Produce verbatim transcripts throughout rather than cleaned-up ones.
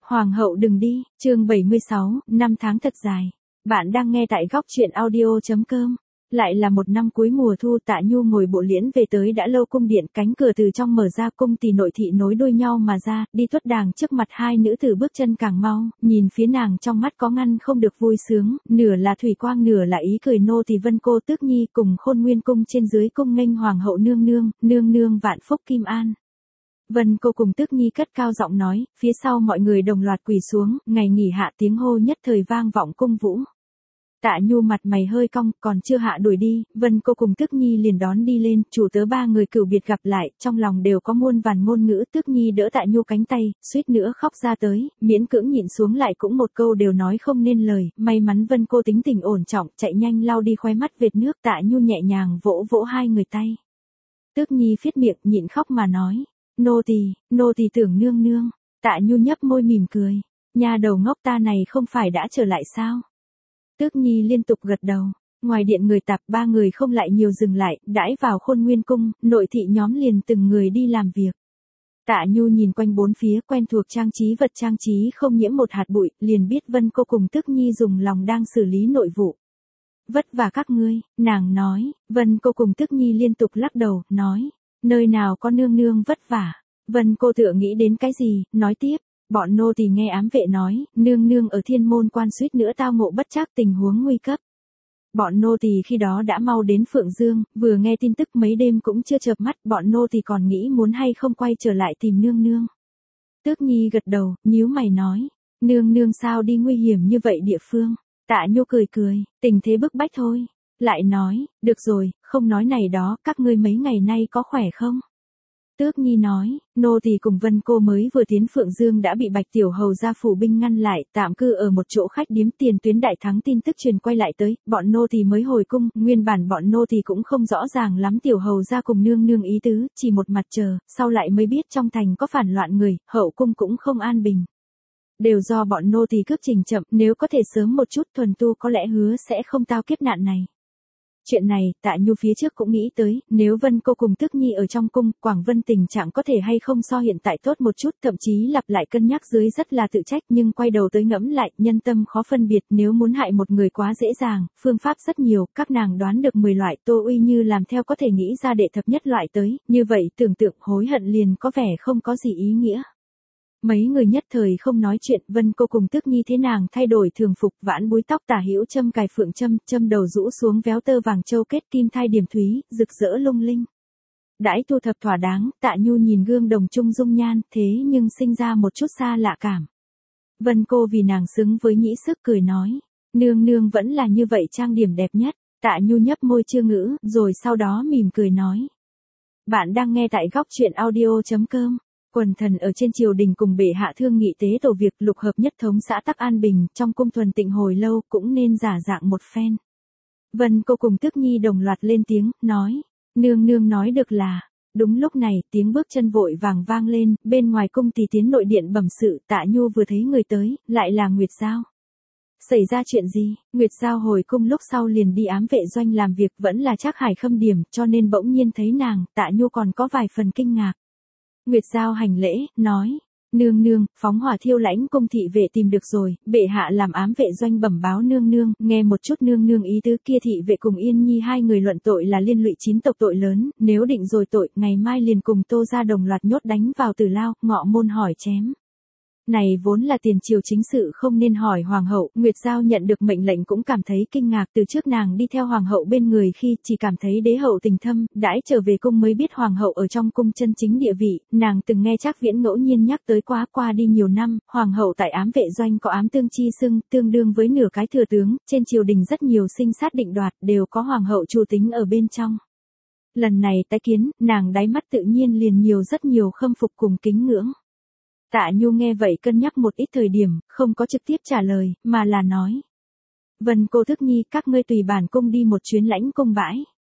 Hoàng hậu đừng đi, chương bảy mươi sáu, năm tháng thật dài. Bạn đang nghe tại góc truyện audio.com. Lại là một năm cuối mùa thu, Tạ Nhu ngồi bộ liễn về tới đã lâu cung điện, cánh cửa từ trong mở ra, cung tỳ nội thị nối đuôi nhau mà ra, đi tuất đàng trước mặt hai nữ tử bước chân càng mau, nhìn phía nàng trong mắt có ngăn không được vui sướng, nửa là thủy quang nửa là ý cười. Nô tỳ Vân Cô Tước Nhi cùng Khôn Nguyên cung trên dưới cung nghênh hoàng hậu nương nương, nương nương vạn phúc kim an. Vân Cô cùng Tước Nhi cất cao giọng nói, phía sau mọi người đồng loạt quỳ xuống, ngày nghỉ hạ tiếng hô nhất thời vang vọng cung vũ. Tạ Nhu mặt mày hơi cong, còn chưa hạ đuổi đi, Vân Cô cùng Tước Nhi liền đón đi lên, chủ tớ ba người cửu biệt gặp lại, trong lòng đều có muôn vàn ngôn ngữ. Tước Nhi đỡ Tạ Nhu cánh tay, suýt nữa khóc ra tới, miễn cưỡng nhịn xuống lại cũng một câu đều nói không nên lời, may mắn Vân Cô tính tình ổn trọng, chạy nhanh lau đi khóe mắt vệt nước. Tạ Nhu nhẹ nhàng vỗ vỗ hai người tay. Tước Nhi phiết miệng, nhịn khóc mà nói, nô tỳ, nô tỳ tưởng nương nương. Tạ Nhu nhấp môi mỉm cười, nha đầu ngốc ta này không phải đã trở lại sao? Tước Nhi liên tục gật đầu. Ngoài điện người tạp, ba người không lại nhiều dừng lại, đãi vào Khôn Nguyên cung, nội thị nhóm liền từng người đi làm việc. Tạ Nhu nhìn quanh bốn phía, quen thuộc trang trí vật trang trí không nhiễm một hạt bụi, liền biết Vân Cô cùng Tước Nhi dùng lòng đang xử lý nội vụ. Vất vả các ngươi, nàng nói. Vân Cô cùng Tước Nhi liên tục lắc đầu, nói, nơi nào có nương nương vất vả. Vân Cô tựa nghĩ đến cái gì, nói tiếp. Bọn nô tỳ nghe ám vệ nói, nương nương ở thiên môn quan suýt nữa tao ngộ bất trắc tình huống nguy cấp. Bọn nô tỳ khi đó đã mau đến Phượng Dương, vừa nghe tin tức mấy đêm cũng chưa chợp mắt, bọn nô tỳ còn nghĩ muốn hay không quay trở lại tìm nương nương. Tước Nhi gật đầu, nhíu mày nói, nương nương sao đi nguy hiểm như vậy địa phương. Tạ Nhu cười cười, tình thế bức bách thôi. Lại nói, được rồi, không nói này đó, các ngươi mấy ngày nay có khỏe không? Tước Nhi nói, nô tỳ cùng Vân Cô mới vừa tiến Phượng Dương đã bị Bạch Tiểu Hầu gia phủ binh ngăn lại, tạm cư ở một chỗ khách điếm. Tiền tuyến đại thắng tin tức truyền quay lại tới, bọn nô tỳ mới hồi cung, nguyên bản bọn nô tỳ cũng không rõ ràng lắm Tiểu Hầu gia cùng nương nương ý tứ, chỉ một mặt chờ, sau lại mới biết trong thành có phản loạn người, hậu cung cũng không an bình. Đều do bọn nô tỳ cướp trình chậm, nếu có thể sớm một chút thuần tu có lẽ hứa sẽ không tao kiếp nạn này. Chuyện này, Tạ Nhu phía trước cũng nghĩ tới, nếu Vân Cô cùng Tước Nhi ở trong cung, Quảng Vân tình trạng có thể hay không so hiện tại tốt một chút, thậm chí lặp lại cân nhắc dưới rất là tự trách, nhưng quay đầu tới ngẫm lại, nhân tâm khó phân biệt, nếu muốn hại một người quá dễ dàng, phương pháp rất nhiều, các nàng đoán được mười loại, Tô Uy Như làm theo có thể nghĩ ra đệ thập nhất loại tới, như vậy tưởng tượng hối hận liền có vẻ không có gì ý nghĩa. Mấy người nhất thời không nói chuyện, Vân Cô cùng Tước Nhi thế nàng thay đổi thường phục, vãn búi tóc tả hữu châm cài phượng châm, châm đầu rũ xuống véo tơ vàng châu kết kim thai điểm thúy, rực rỡ lung linh. Đãi thu thập thỏa đáng, Tạ Nhu nhìn gương đồng trung dung nhan, thế nhưng sinh ra một chút xa lạ cảm. Vân Cô vì nàng xứng với nhĩ sức cười nói, nương nương vẫn là như vậy trang điểm đẹp nhất. Tạ Nhu nhấp môi chưa ngữ, rồi sau đó mỉm cười nói. Bạn đang nghe tại góc truyện audio.com. Quần thần ở trên triều đình cùng bệ hạ thương nghị tế tổ việc lục hợp nhất thống xã tắc an bình, trong cung thuần tịnh hồi lâu cũng nên giả dạng một phen. Vân Cô cùng Tước Nhi đồng loạt lên tiếng, nói, nương nương nói được là. Đúng lúc này, tiếng bước chân vội vàng vang lên, bên ngoài cung thì tiến nội điện bẩm sự. Tạ Nhu vừa thấy người tới, lại là Nguyệt Giao. Xảy ra chuyện gì? Nguyệt Giao hồi cung lúc sau liền đi ám vệ doanh làm việc, vẫn là Trác Hải khâm điểm, cho nên bỗng nhiên thấy nàng, Tạ Nhu còn có vài phần kinh ngạc. Nguyệt Giao hành lễ, nói, nương nương, phóng hỏa thiêu lãnh cung thị vệ tìm được rồi, bệ hạ làm ám vệ doanh bẩm báo nương nương, nghe một chút nương nương ý tứ. Kia thị vệ cùng Yên Nhi hai người luận tội là liên lụy chín tộc tội lớn, nếu định rồi tội, ngày mai liền cùng Tô gia đồng loạt nhốt đánh vào tử lao, ngọ môn hỏi chém. Này vốn là tiền triều chính sự không nên hỏi hoàng hậu. Nguyệt Giao nhận được mệnh lệnh cũng cảm thấy kinh ngạc, từ trước nàng đi theo hoàng hậu bên người khi chỉ cảm thấy đế hậu tình thâm, đãi trở về cung mới biết hoàng hậu ở trong cung chân chính địa vị. Nàng từng nghe Trác Viễn ngẫu nhiên nhắc tới quá, qua đi nhiều năm, hoàng hậu tại ám vệ doanh có ám tương chi xưng, tương đương với nửa cái thừa tướng, trên triều đình rất nhiều sinh sát định đoạt đều có hoàng hậu chủ tính ở bên trong. Lần này tái kiến, nàng đáy mắt tự nhiên liền nhiều rất nhiều khâm phục cùng kính ngưỡng. Tạ Nhu nghe vậy cân nhắc một ít thời điểm, không có trực tiếp trả lời, mà là nói. Vân Cô Tước Nhi, các ngươi tùy bản cung đi một chuyến lãnh cung bãi.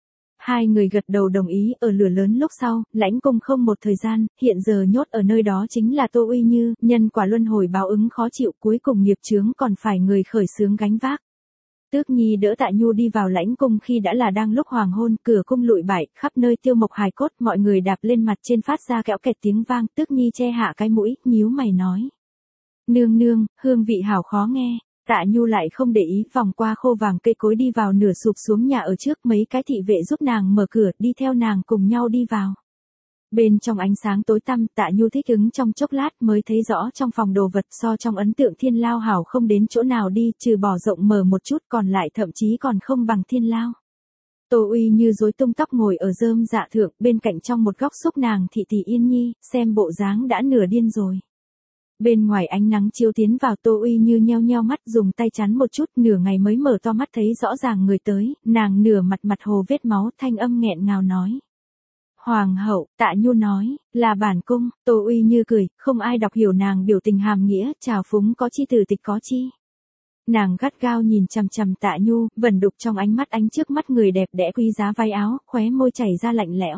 Hai người gật đầu đồng ý. Ở lửa lớn lúc sau, lãnh cung không một thời gian, hiện giờ nhốt ở nơi đó chính là Tô Uy Như, nhân quả luân hồi báo ứng khó chịu, cuối cùng nghiệp chướng còn phải người khởi xướng gánh vác. Tước Nhi đỡ Tạ Nhu đi vào lãnh cung khi đã là đang lúc hoàng hôn, cửa cung lụi bại, khắp nơi tiêu mộc hài cốt, mọi người đạp lên mặt trên phát ra kẽo kẹt tiếng vang. Tước Nhi che hạ cái mũi, nhíu mày nói. Nương nương, hương vị hảo khó nghe. Tạ Nhu lại không để ý, vòng qua khô vàng cây cối đi vào nửa sụp xuống nhà ở trước, mấy cái thị vệ giúp nàng mở cửa, đi theo nàng cùng nhau đi vào. Bên trong ánh sáng tối tăm, Tạ Nhu thích ứng trong chốc lát mới thấy rõ trong phòng đồ vật so trong ấn tượng Thiên Lao hảo không đến chỗ nào đi, trừ bỏ rộng mở một chút còn lại thậm chí còn không bằng Thiên Lao. Tô Uy Như rối tung tóc ngồi ở rơm dạ thượng, bên cạnh trong một góc xúc nàng thị tỷ Yên Nhi, xem bộ dáng đã nửa điên rồi. Bên ngoài ánh nắng chiếu tiến vào, Tô Uy Như nheo nheo mắt dùng tay chắn một chút, nửa ngày mới mở to mắt thấy rõ ràng người tới, nàng nửa mặt mặt hồ vết máu, thanh âm nghẹn ngào nói. Hoàng hậu, Tạ Nhu nói, là bản cung. Tô Uy Như cười, không ai đọc hiểu nàng biểu tình hàm nghĩa, trào phúng có chi từ tịch có chi. Nàng gắt gao nhìn chằm chằm Tạ Nhu, vẩn đục trong ánh mắt ánh trước mắt người đẹp đẽ quý giá váy áo, khóe môi chảy ra lạnh lẽo.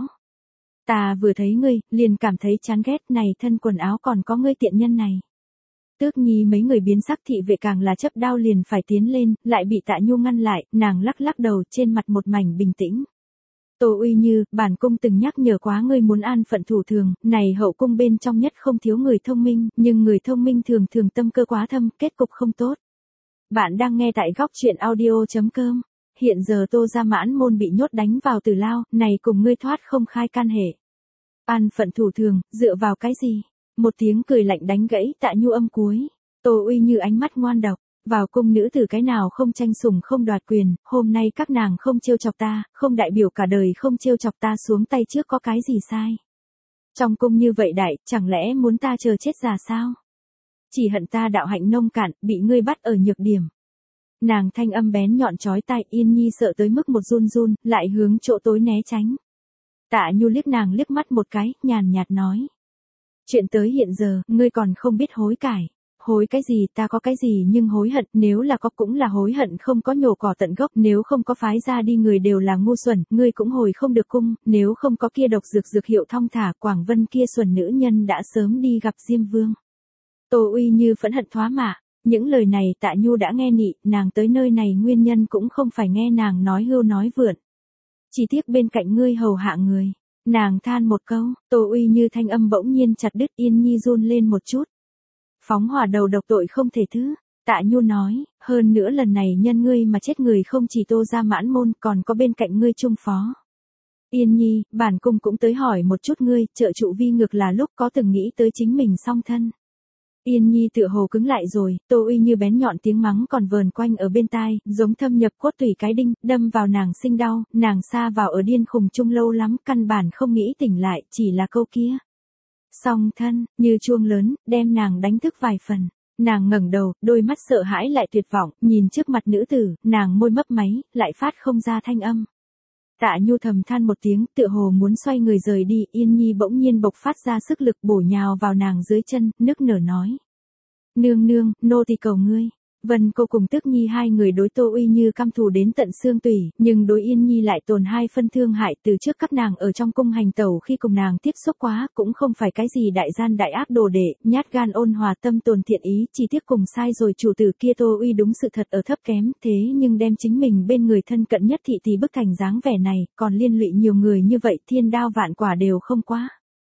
Ta vừa thấy ngươi, liền cảm thấy chán ghét, này thân quần áo còn có ngươi tiện nhân này. Tước Nhi mấy người biến sắc, thị vệ càng là chấp đao liền phải tiến lên, lại bị Tạ Nhu ngăn lại, nàng lắc lắc đầu, trên mặt một mảnh bình tĩnh. Tô Uy Như, bản cung từng nhắc nhở quá ngươi muốn an phận thủ thường, này hậu cung bên trong nhất không thiếu người thông minh, nhưng người thông minh thường thường tâm cơ quá thâm, kết cục không tốt. Bạn đang nghe tại góc truyện audio chấm com. Hiện giờ Tô gia Mãn môn bị nhốt đánh vào Tử Lao, này cùng ngươi thoát không khai can hệ. An phận thủ thường, dựa vào cái gì? Một tiếng cười lạnh đánh gãy Tạ Nhu âm cuối. Tô Uy Như ánh mắt ngoan độc, vào cung nữ tử cái nào không tranh sủng không đoạt quyền, hôm nay các nàng không trêu chọc ta, không đại biểu cả đời không trêu chọc ta, xuống tay trước có cái gì sai. Trong cung như vậy đại, chẳng lẽ muốn ta chờ chết già sao? Chỉ hận ta đạo hạnh nông cạn, bị ngươi bắt ở nhược điểm. Nàng thanh âm bén nhọn chói tai, Yên Nhi sợ tới mức một run run, lại hướng chỗ tối né tránh. Tạ Nhu liếc nàng liếc mắt một cái, nhàn nhạt nói. Chuyện tới hiện giờ, ngươi còn không biết hối cải. Hối cái gì, ta có cái gì nhưng hối hận, nếu là có cũng là hối hận không có nhổ cỏ tận gốc, nếu không có phái ra đi người đều là ngu xuẩn, ngươi cũng hồi không được cung, nếu không có kia độc dược dược hiệu thong thả, Quảng Vân kia xuẩn nữ nhân đã sớm đi gặp Diêm Vương. Tô Uy Như phẫn hận thoá mạ, những lời này Tạ Nhu đã nghe nị, nàng tới nơi này nguyên nhân cũng không phải nghe nàng nói hưu nói vượn. Chỉ tiếc bên cạnh ngươi hầu hạ người, nàng than một câu, Tô Uy Như thanh âm bỗng nhiên chặt đứt, Yên Nhi run lên một chút. Phóng hỏa đầu độc tội không thể thứ, Tạ Nhu nói, hơn nữa lần này nhân ngươi mà chết người không chỉ Tô gia Mãn môn còn có bên cạnh ngươi trung phó. Yên Nhi, bản cung cũng tới hỏi một chút ngươi, trợ trụ vi ngược là lúc có từng nghĩ tới chính mình song thân. Yên Nhi tựa hồ cứng lại rồi, Tô Uy Như bén nhọn tiếng mắng còn vờn quanh ở bên tai, giống thâm nhập cốt tủy cái đinh, đâm vào nàng sinh đau, nàng xa vào ở điên khùng chung lâu lắm, căn bản không nghĩ tỉnh lại, chỉ là câu kia. Song thân, như chuông lớn, đem nàng đánh thức vài phần. Nàng ngẩng đầu, đôi mắt sợ hãi lại tuyệt vọng, nhìn trước mặt nữ tử, nàng môi mấp máy, lại phát không ra thanh âm. Tạ Nhu thầm than một tiếng, tựa hồ muốn xoay người rời đi, Yên Nhi bỗng nhiên bộc phát ra sức lực bổ nhào vào nàng dưới chân, nức nở nói. Nương nương, nô tỳ cầu ngươi. Vân Cô cùng Tước Nhi hai người đối Tô Uy Như căm thù đến tận xương tủy, nhưng đối Yên Nhi lại tồn hai phân thương hại, từ trước các nàng ở trong cung hành tẩu khi cùng nàng tiếp xúc quá, cũng không phải cái gì đại gian đại ác đồ đệ, nhát gan ôn hòa tâm tồn thiện ý, chỉ tiếc cùng sai rồi chủ tử kia Tô Uy đúng sự thật ở thấp kém, thế nhưng đem chính mình bên người thân cận nhất thị tỷ bức thành dáng vẻ này, còn liên lụy nhiều người như vậy, thiên đao vạn quả đều không quá.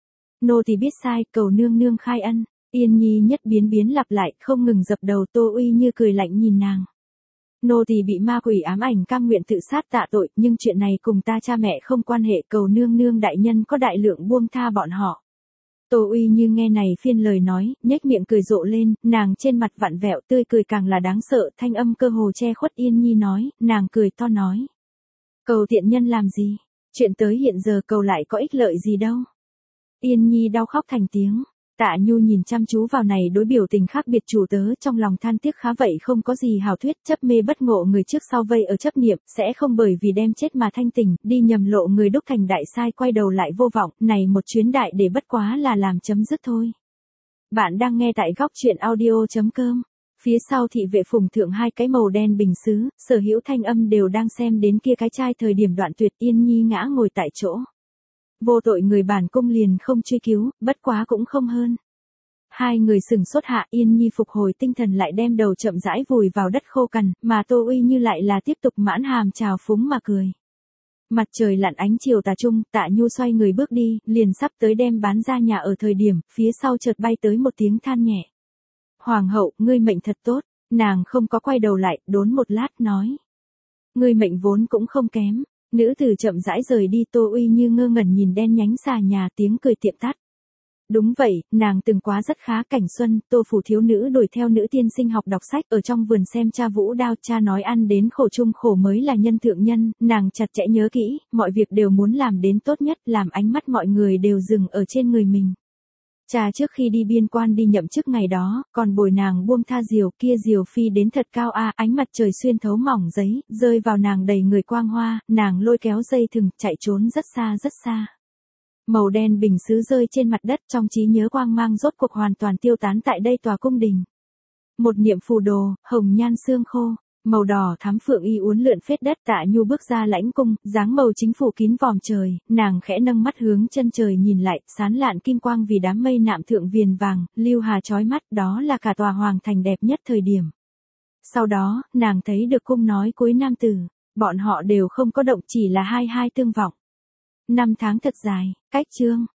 Nô tỳ biết sai, cầu nương nương khai ân. Yên Nhi nhất biến biến lặp lại, không ngừng dập đầu. Tô Uy Như cười lạnh nhìn nàng. Nô tỳ bị ma quỷ ám ảnh cam nguyện tự sát tạ tội, nhưng chuyện này cùng ta cha mẹ không quan hệ, cầu nương nương đại nhân có đại lượng buông tha bọn họ. Tô Uy Như nghe này phiên lời nói, nhếch miệng cười rộ lên, nàng trên mặt vặn vẹo tươi cười càng là đáng sợ, thanh âm cơ hồ che khuất Yên Nhi nói, nàng cười to nói. Cầu tiện nhân làm gì? Chuyện tới hiện giờ cầu lại có ích lợi gì đâu? Yên Nhi đau khóc thành tiếng. Tạ Nhu nhìn chăm chú vào này đối biểu tình khác biệt chủ tớ, trong lòng than tiếc khá vậy không có gì hảo thuyết, chấp mê bất ngộ người trước sau vây ở chấp niệm, sẽ không bởi vì đem chết mà thanh tỉnh, đi nhầm lộ người đúc thành đại sai quay đầu lại vô vọng, này một chuyến đại để bất quá là làm chấm dứt thôi. Bạn đang nghe tại góc truyện audio chấm com. Phía sau thị vệ phùng thượng hai cái màu đen bình sứ, sở hữu thanh âm đều đang xem đến kia cái chai thời điểm đoạn tuyệt. Yên Nhi ngã ngồi tại chỗ. Vô tội người bản cung liền không truy cứu, bất quá cũng không hơn. Hai người sừng sốt hạ, Yên Nhi phục hồi tinh thần lại đem đầu chậm rãi vùi vào đất khô cằn, mà Tô Uy Như lại là tiếp tục mãn hàm trào phúng mà cười. Mặt trời lặn ánh chiều tà trung, Tạ Nhu xoay người bước đi, liền sắp tới đem bán ra nhà ở thời điểm, phía sau chợt bay tới một tiếng than nhẹ. Hoàng hậu, ngươi mệnh thật tốt. Nàng không có quay đầu lại, đốn một lát nói. Ngươi mệnh vốn cũng không kém. Nữ tử chậm rãi rời đi. Tô Uy Như ngơ ngẩn nhìn đen nhánh xà nhà, tiếng cười tiệm tắt. Đúng vậy, nàng từng quá rất khá. Cảnh xuân, Tô phủ thiếu nữ đuổi theo nữ tiên sinh học đọc sách, ở trong vườn xem cha vũ đao. Cha nói ăn đến khổ chung khổ mới là nhân thượng nhân. Nàng chặt chẽ nhớ kỹ, mọi việc đều muốn làm đến tốt nhất, làm ánh mắt mọi người đều dừng ở trên người mình. Cha trước khi đi biên quan đi nhậm chức ngày đó, còn bồi nàng buông tha diều, kia diều phi đến thật cao a, ánh mặt trời xuyên thấu mỏng giấy, rơi vào nàng đầy người quang hoa, nàng lôi kéo dây thừng, chạy trốn rất xa rất xa. Màu đen bình sứ rơi trên mặt đất, trong trí nhớ quang mang rốt cuộc hoàn toàn tiêu tán tại đây tòa cung đình. Một niệm phù đồ, hồng nhan xương khô, màu đỏ thắm phượng y uốn lượn phết đất. Tạ Nhu bước ra lãnh cung, dáng màu chính phủ kín vòm trời, nàng khẽ nâng mắt hướng chân trời nhìn lại, sán lạn kim quang vì đám mây nạm thượng viền vàng, lưu hà chói mắt, đó là cả tòa hoàng thành đẹp nhất thời điểm. Sau đó, nàng thấy được cung nói cuối nam tử, bọn họ đều không có động, chỉ là hai hai tương vọng. Năm tháng thật dài, cách chương.